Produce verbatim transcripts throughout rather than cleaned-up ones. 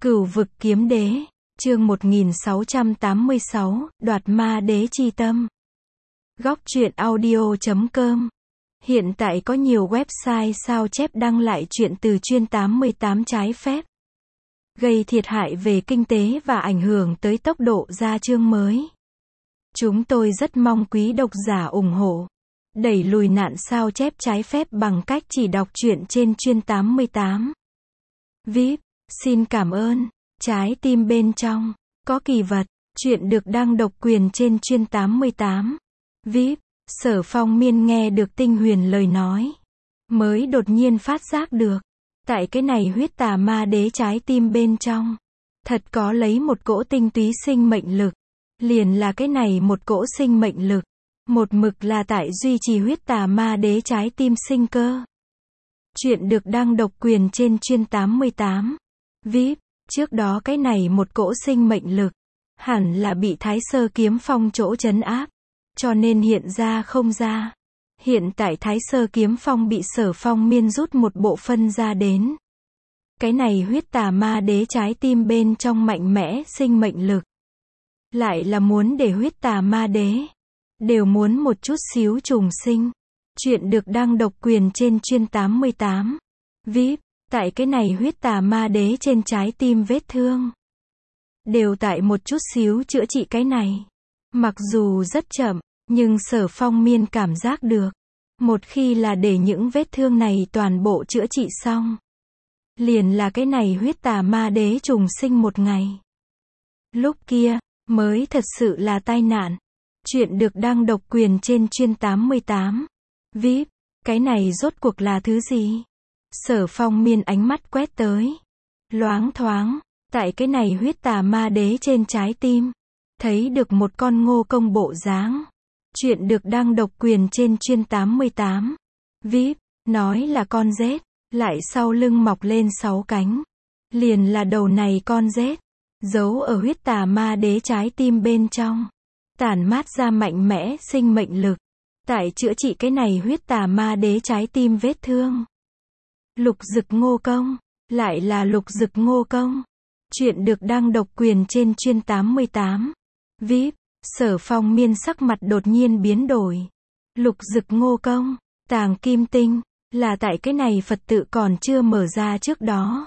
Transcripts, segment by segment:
Cửu vực kiếm đế, chương một nghìn sáu trăm tám mươi sáu, đoạt ma đế chi tâm. Góc truyện audio chấm com. Hiện tại có nhiều website sao chép đăng lại truyện từ chuyên tám mươi tám trái phép, gây thiệt hại về kinh tế và ảnh hưởng tới tốc độ ra chương mới. Chúng tôi rất mong quý độc giả ủng hộ, đẩy lùi nạn sao chép trái phép bằng cách chỉ đọc truyện trên chuyên tám mươi tám. vê i pê, xin cảm ơn. Trái tim bên trong, có kỳ vật, truyện được đăng độc quyền trên chuyên tám mươi tám. vê i pê, Sở Phong Miên nghe được tinh huyền lời nói, mới đột nhiên phát giác được, tại cái này huyết tà ma đế trái tim bên trong, thật có lấy một cỗ tinh túy sinh mệnh lực, liền là cái này một cỗ sinh mệnh lực, một mực là tại duy trì huyết tà ma đế trái tim sinh cơ. Truyện được đăng độc quyền trên chuyên tám mươi tám. vê i pê, trước đó cái này một cỗ sinh mệnh lực, hẳn là bị Thái Sơ Kiếm Phong chỗ trấn áp, cho nên hiện ra không ra. Hiện tại Thái Sơ Kiếm Phong bị Sở Phong Miên rút một bộ phân ra đến. Cái này huyết tà ma đế trái tim bên trong mạnh mẽ sinh mệnh lực, lại là muốn để huyết tà ma đế đều muốn một chút xíu trùng sinh. Truyện được đăng độc quyền trên chuyên tám mươi tám. vê i pê, tại cái này huyết tà ma đế trên trái tim vết thương, đều tại một chút xíu chữa trị cái này. Mặc dù rất chậm, nhưng Sở Phong Miên cảm giác được, một khi là để những vết thương này toàn bộ chữa trị xong, liền là cái này huyết tà ma đế trùng sinh một ngày. Lúc kia, mới thật sự là tai nạn. Truyện được đăng độc quyền trên chuyên tám mươi tám. vê i pê, cái này rốt cuộc là thứ gì? Sở Phong Miên ánh mắt quét tới, loáng thoáng, tại cái này huyết tà ma đế trên trái tim, thấy được một con ngô công bộ dáng. Truyện được đăng độc quyền trên chuyên tám mươi tám. vê i pê, nói là con rết, lại sau lưng mọc lên sáu cánh. Liền là đầu này con rết, giấu ở huyết tà ma đế trái tim bên trong, tản mát ra mạnh mẽ sinh mệnh lực, tại chữa trị cái này huyết tà ma đế trái tim vết thương. Lục Dực Ngô Công, lại là Lục Dực Ngô Công. Truyện được đăng độc quyền trên chuyên tám mươi tám. vê i pê, Sở Phong Miên sắc mặt đột nhiên biến đổi. Lục Dực Ngô Công, tàng kim tinh, là tại cái này Phật tự còn chưa mở ra trước đó.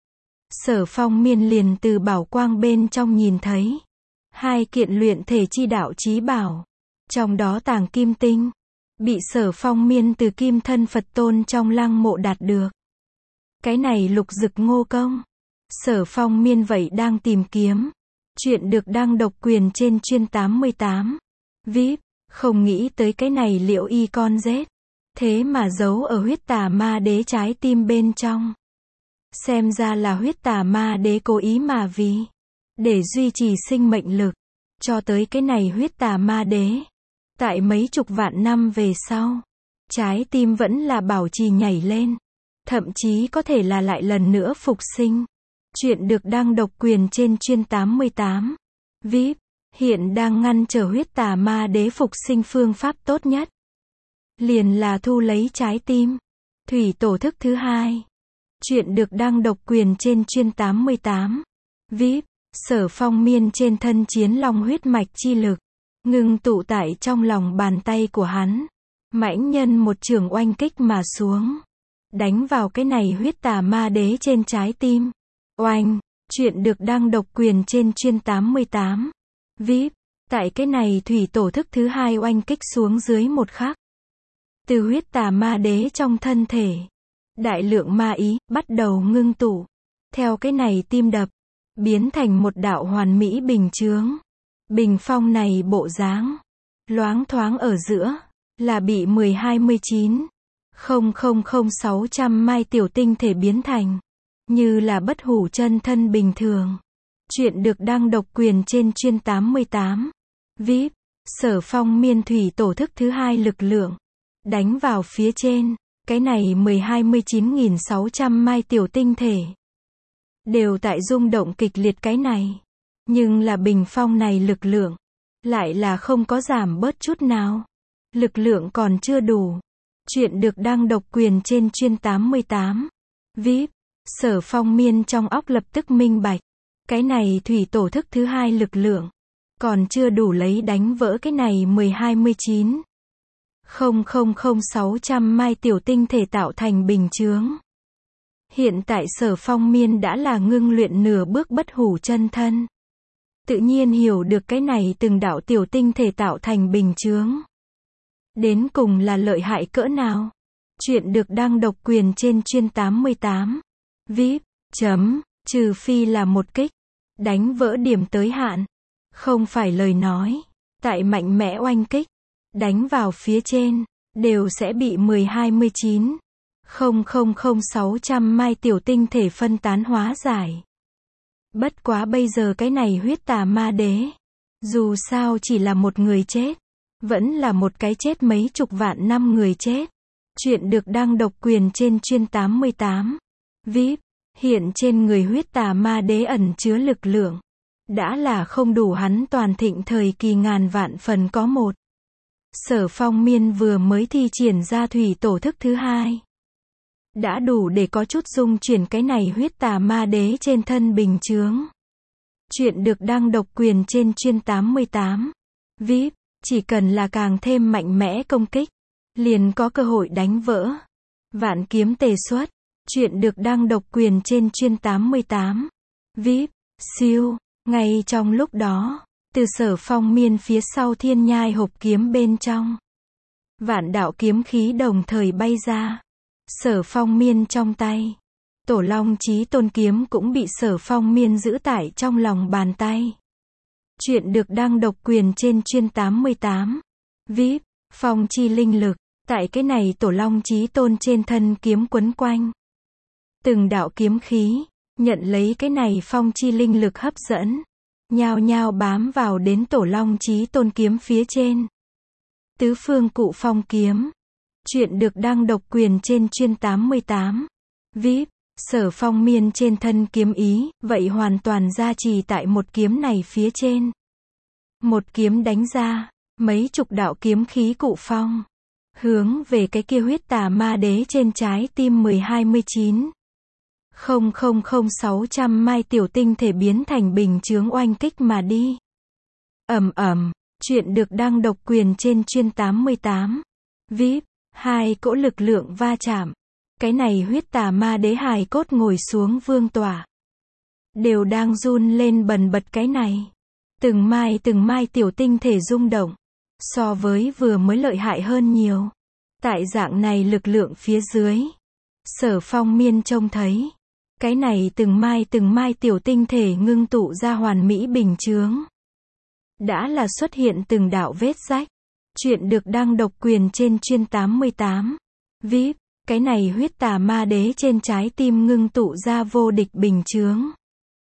Sở Phong Miên liền từ bảo quang bên trong nhìn thấy hai kiện luyện thể chi đạo chí bảo, trong đó tàng kim tinh bị Sở Phong Miên từ kim thân Phật tôn trong lăng mộ đạt được. Cái này Lục Dực Ngô Công, Sở Phong Miên vậy đang tìm kiếm. Truyện được đăng độc quyền trên chuyên tám mươi tám. vê i pê, không nghĩ tới cái này Liễu Y con rết, thế mà giấu ở huyết tà ma đế trái tim bên trong. Xem ra là huyết tà ma đế cố ý mà vì để duy trì sinh mệnh lực, cho tới cái này huyết tà ma đế, tại mấy chục vạn năm về sau, trái tim vẫn là bảo trì nhảy lên, thậm chí có thể là lại lần nữa phục sinh. Truyện được đăng độc quyền trên chuyên tám mươi tám. vê i pê, hiện đang ngăn trở huyết tà ma đế phục sinh phương pháp tốt nhất, liền là thu lấy trái tim. Thủy tổ thức thứ hai. Truyện được đăng độc quyền trên chuyên tám mươi tám. vê i pê, Sở Phong Miên trên thân chiến long huyết mạch chi lực, ngưng tụ tại trong lòng bàn tay của hắn. Mãnh nhân một trường oanh kích mà xuống, đánh vào cái này huyết tà ma đế trên trái tim. Oanh, truyện được đăng độc quyền trên chuyên tám mươi tám. vê i pê, tại cái này thủy tổ thức thứ hai oanh kích xuống dưới một khắc, từ huyết tà ma đế trong thân thể, đại lượng ma ý bắt đầu ngưng tụ, theo cái này tim đập, biến thành một đạo hoàn mỹ bình chướng. Bình phong này bộ dáng, loáng thoáng ở giữa, là bị mười hai mươi chín nghìn sáu trăm mai tiểu tinh thể biến thành, như là bất hủ chân thân bình thường. Truyện được đăng độc quyền trên chuyên tám mươi tám. vê i pê, Sở Phong Miên thủy tổ thức thứ hai lực lượng, đánh vào phía trên, cái này mười hai mươi chín nghìn sáu trăm mai tiểu tinh thể, đều tại rung động kịch liệt cái này. Nhưng là bình phong này lực lượng, lại là không có giảm bớt chút nào. Lực lượng còn chưa đủ. Truyện được đăng độc quyền trên chuyên tám mươi tám. vê i pê, Sở Phong Miên trong óc lập tức minh bạch. Cái này thủy tổ thức thứ hai lực lượng. Còn chưa đủ lấy đánh vỡ cái này mười hai mươi chín. không không không sáu trăm mai tiểu tinh thể tạo thành bình chướng. Hiện tại Sở Phong Miên đã là ngưng luyện nửa bước bất hủ chân thân. Tự nhiên hiểu được cái này từng đạo tiểu tinh thể tạo thành bình chướng. Đến cùng là lợi hại cỡ nào? Chuyện được đăng độc quyền trên chuyên tám mươi tám. vê i pê, chấm, trừ phi là một kích. Đánh vỡ điểm tới hạn. Không phải lời nói. Tại mạnh mẽ oanh kích. Đánh vào phía trên. Đều sẽ bị mười hai mươi chín. không không không sáu trăm mai tiểu tinh thể phân tán hóa giải. Bất quá bây giờ cái này huyết tà ma đế. Dù sao chỉ là một người chết. Vẫn là một cái chết mấy chục vạn năm người chết. Chuyện được đăng độc quyền trên chuyên tám mươi tám. vê i pê, hiện trên người huyết tà ma đế ẩn chứa lực lượng. Đã là không đủ hắn toàn thịnh thời kỳ ngàn vạn phần có một. Sở Phong Miên vừa mới thi triển ra thủy tổ thức thứ hai. Đã đủ để có chút dung chuyển cái này huyết tà ma đế trên thân bình chướng. Chuyện được đăng độc quyền trên chuyên tám mươi tám. vê i pê, chỉ cần là càng thêm mạnh mẽ công kích. Liền có cơ hội đánh vỡ. Vạn kiếm tề xuất. Chuyện được đăng độc quyền trên chuyên tám mươi tám. vê i pê, siêu. Ngay trong lúc đó, từ Sở Phong Miên phía sau thiên nhai hộp kiếm bên trong. Vạn đạo kiếm khí đồng thời bay ra. Sở Phong Miên trong tay. Tổ Long Chí Tôn kiếm cũng bị Sở Phong Miên giữ tại trong lòng bàn tay. Chuyện được đăng độc quyền trên chuyên tám mươi tám. vê i pê, phong chi linh lực. Tại cái này Tổ Long Chí Tôn trên thân kiếm quấn quanh. Từng đạo kiếm khí. Nhận lấy cái này phong chi linh lực hấp dẫn. Nhao nhao bám vào đến Tổ Long Chí Tôn kiếm phía trên. Tứ phương cụ phong kiếm. Chuyện được đăng độc quyền trên chuyên tám mươi tám. vê i pê, Sở Phong Miên trên thân kiếm ý, vậy hoàn toàn gia trì tại một kiếm này phía trên. Một kiếm đánh ra, mấy chục đạo kiếm khí cụ phong. Hướng về cái kia huyết tà ma đế trên trái tim mười hai mươi chín. không không không sáu trăm mai tiểu tinh thể biến thành bình chướng oanh kích mà đi. Ầm ầm, chuyện được đăng độc quyền trên chuyên tám mươi tám. vê i pê, hai cỗ lực lượng va chạm. Cái này huyết tà ma đế hài cốt ngồi xuống vương tỏa. Đều đang run lên bần bật cái này. Từng mai từng mai tiểu tinh thể rung động. So với vừa mới lợi hại hơn nhiều. Tại dạng này lực lượng phía dưới. Sở Phong Miên trông thấy. Cái này từng mai từng mai tiểu tinh thể ngưng tụ ra hoàn mỹ bình chướng. Đã là xuất hiện từng đạo vết rách. Chuyện được đăng độc quyền trên chuyên tám mươi tám. vê i pê, cái này huyết tà ma đế trên trái tim ngưng tụ ra vô địch bình chướng.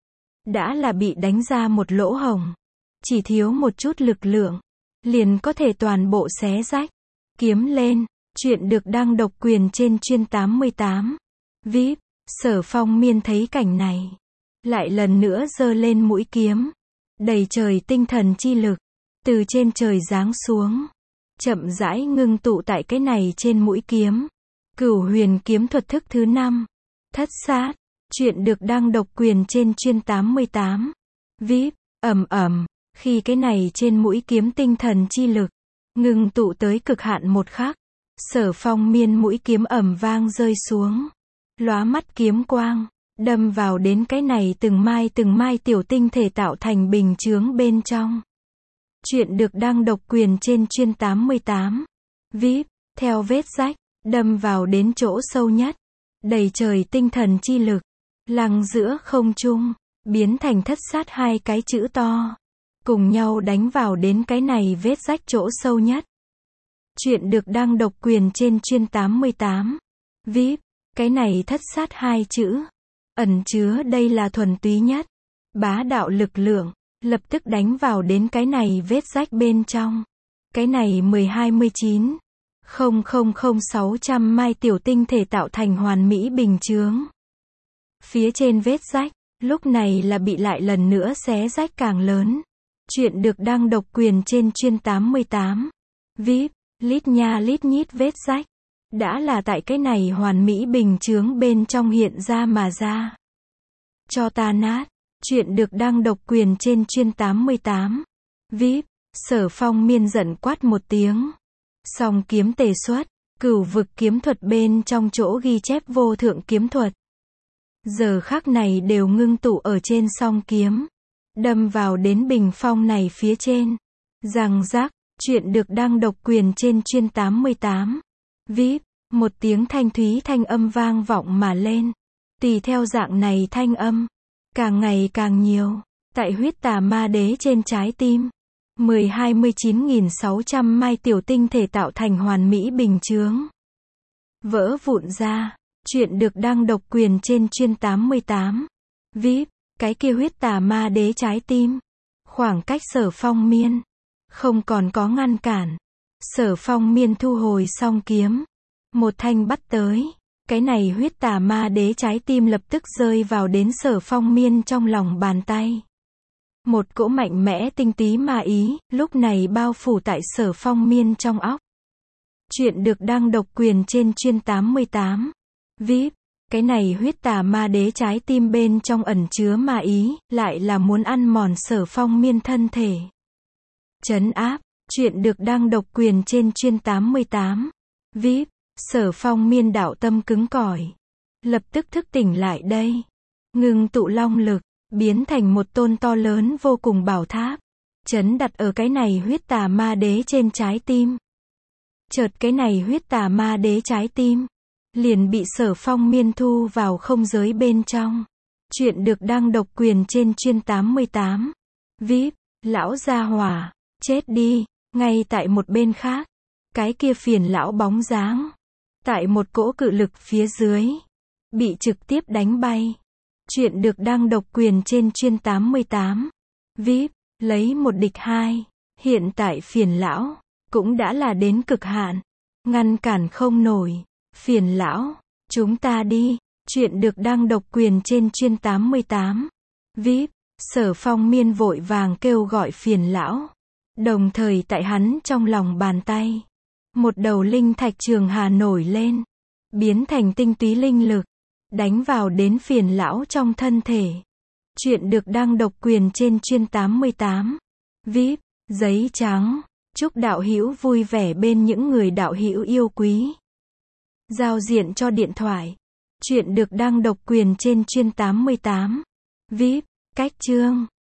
Đã là bị đánh ra một lỗ hổng. Chỉ thiếu một chút lực lượng. Liền có thể toàn bộ xé rách. Kiếm lên. Chuyện được đăng độc quyền trên chuyên tám mươi tám. vê i pê, Sở Phong Miên thấy cảnh này. Lại lần nữa giơ lên mũi kiếm. Đầy trời tinh thần chi lực. Từ trên trời giáng xuống. Chậm rãi ngưng tụ tại cái này trên mũi kiếm. Cửu huyền kiếm thuật thức thứ năm. Thất sát. Chuyện được đăng độc quyền trên chuyên tám mươi tám. vê i pê, ầm ầm. Khi cái này trên mũi kiếm tinh thần chi lực. Ngưng tụ tới cực hạn một khắc. Sở Phong Miên mũi kiếm ầm vang rơi xuống. Lóa mắt kiếm quang. Đâm vào đến cái này từng mai từng mai tiểu tinh thể tạo thành bình chướng bên trong. Chuyện được đăng độc quyền trên chuyên tám mươi tám. vê i pê, theo vết rách. Đâm vào đến chỗ sâu nhất. Đầy trời tinh thần chi lực. Lăng giữa không trung. Biến thành thất sát hai cái chữ to. Cùng nhau đánh vào đến cái này vết rách chỗ sâu nhất. Chuyện được đăng độc quyền trên chuyên tám mươi tám. vê i pê, cái này thất sát hai chữ. Ẩn chứa đây là thuần túy nhất. Bá đạo lực lượng. Lập tức đánh vào đến cái này vết rách bên trong. Cái này mười hai mươi chín. không không không sáu trăm mai tiểu tinh thể tạo thành hoàn mỹ bình chướng. Phía trên vết rách. Lúc này là bị lại lần nữa xé rách càng lớn. Chuyện được đăng độc quyền trên chuyên tám mươi tám. vê i pê, lít nha lít nhít vết rách. Đã là tại cái này hoàn mỹ bình chướng bên trong hiện ra mà ra. Cho ta nát. Chuyện được đăng độc quyền trên chuyên tám mươi tám. vê i pê. Sở Phong Miên giận quát một tiếng. Song kiếm tề xuất. Cửu vực kiếm thuật bên trong chỗ ghi chép vô thượng kiếm thuật. Giờ khắc này đều ngưng tụ ở trên song kiếm. Đâm vào đến bình phong này phía trên. Rằng rác. Chuyện được đăng độc quyền trên chuyên tám mươi tám. vê i pê. Một tiếng thanh thúy thanh âm vang vọng mà lên. Tùy theo dạng này thanh âm. Càng ngày càng nhiều. Tại huyết tà ma đế trên trái tim. mười hai mươi chín nghìn sáu trăm mai tiểu tinh thể tạo thành hoàn mỹ bình chướng. Vỡ vụn ra. Chuyện được đăng độc quyền trên chuyên tám mươi tám. vê i pê. Cái kia huyết tà ma đế trái tim. Khoảng cách Sở Phong Miên. Không còn có ngăn cản. Sở Phong Miên thu hồi song kiếm. Một thanh bắt tới. Cái này huyết tà ma đế trái tim lập tức rơi vào đến Sở Phong Miên trong lòng bàn tay. Một cỗ mạnh mẽ tinh túy ma ý, lúc này bao phủ tại Sở Phong Miên trong óc. Chuyện được đăng độc quyền trên chuyên tám mươi tám. vê i pê. Cái này huyết tà ma đế trái tim bên trong ẩn chứa ma ý, lại là muốn ăn mòn Sở Phong Miên thân thể. Trấn áp. Chuyện được đăng độc quyền trên chuyên tám mươi tám. vê i pê. Sở Phong Miên đạo tâm cứng cỏi. Lập tức thức tỉnh lại đây. Ngưng tụ long lực. Biến thành một tôn to lớn vô cùng bảo tháp. Trấn đặt ở cái này huyết tà ma đế trên trái tim. Chợt cái này huyết tà ma đế trái tim. Liền bị Sở Phong Miên thu vào không giới bên trong. Chuyện được đăng độc quyền trên chuyên tám mươi tám. vê i pê. Lão gia hỏa. Chết đi. Ngay tại một bên khác. Cái kia phiền lão bóng dáng. Tại một cỗ cự lực phía dưới. Bị trực tiếp đánh bay. Chuyện được đăng độc quyền trên chuyên tám mươi tám. vê i pê. Lấy một địch hai. Hiện tại phiền lão. Cũng đã là đến cực hạn. Ngăn cản không nổi. Phiền lão. Chúng ta đi. Chuyện được đăng độc quyền trên chuyên tám mươi tám. vê i pê. Sở Phong Miên vội vàng kêu gọi phiền lão. Đồng thời tại hắn trong lòng bàn tay. Một đầu linh thạch trường hà nổi lên. Biến thành tinh túy linh lực. Đánh vào đến phiền lão trong thân thể. Chuyện được đăng độc quyền trên chuyên tám mươi tám. vê i pê. Giấy trắng. Chúc đạo hữu vui vẻ bên những người đạo hữu yêu quý. Giao diện cho điện thoại. Chuyện được đăng độc quyền trên chuyên tám mươi tám. vê i pê. Cách chương.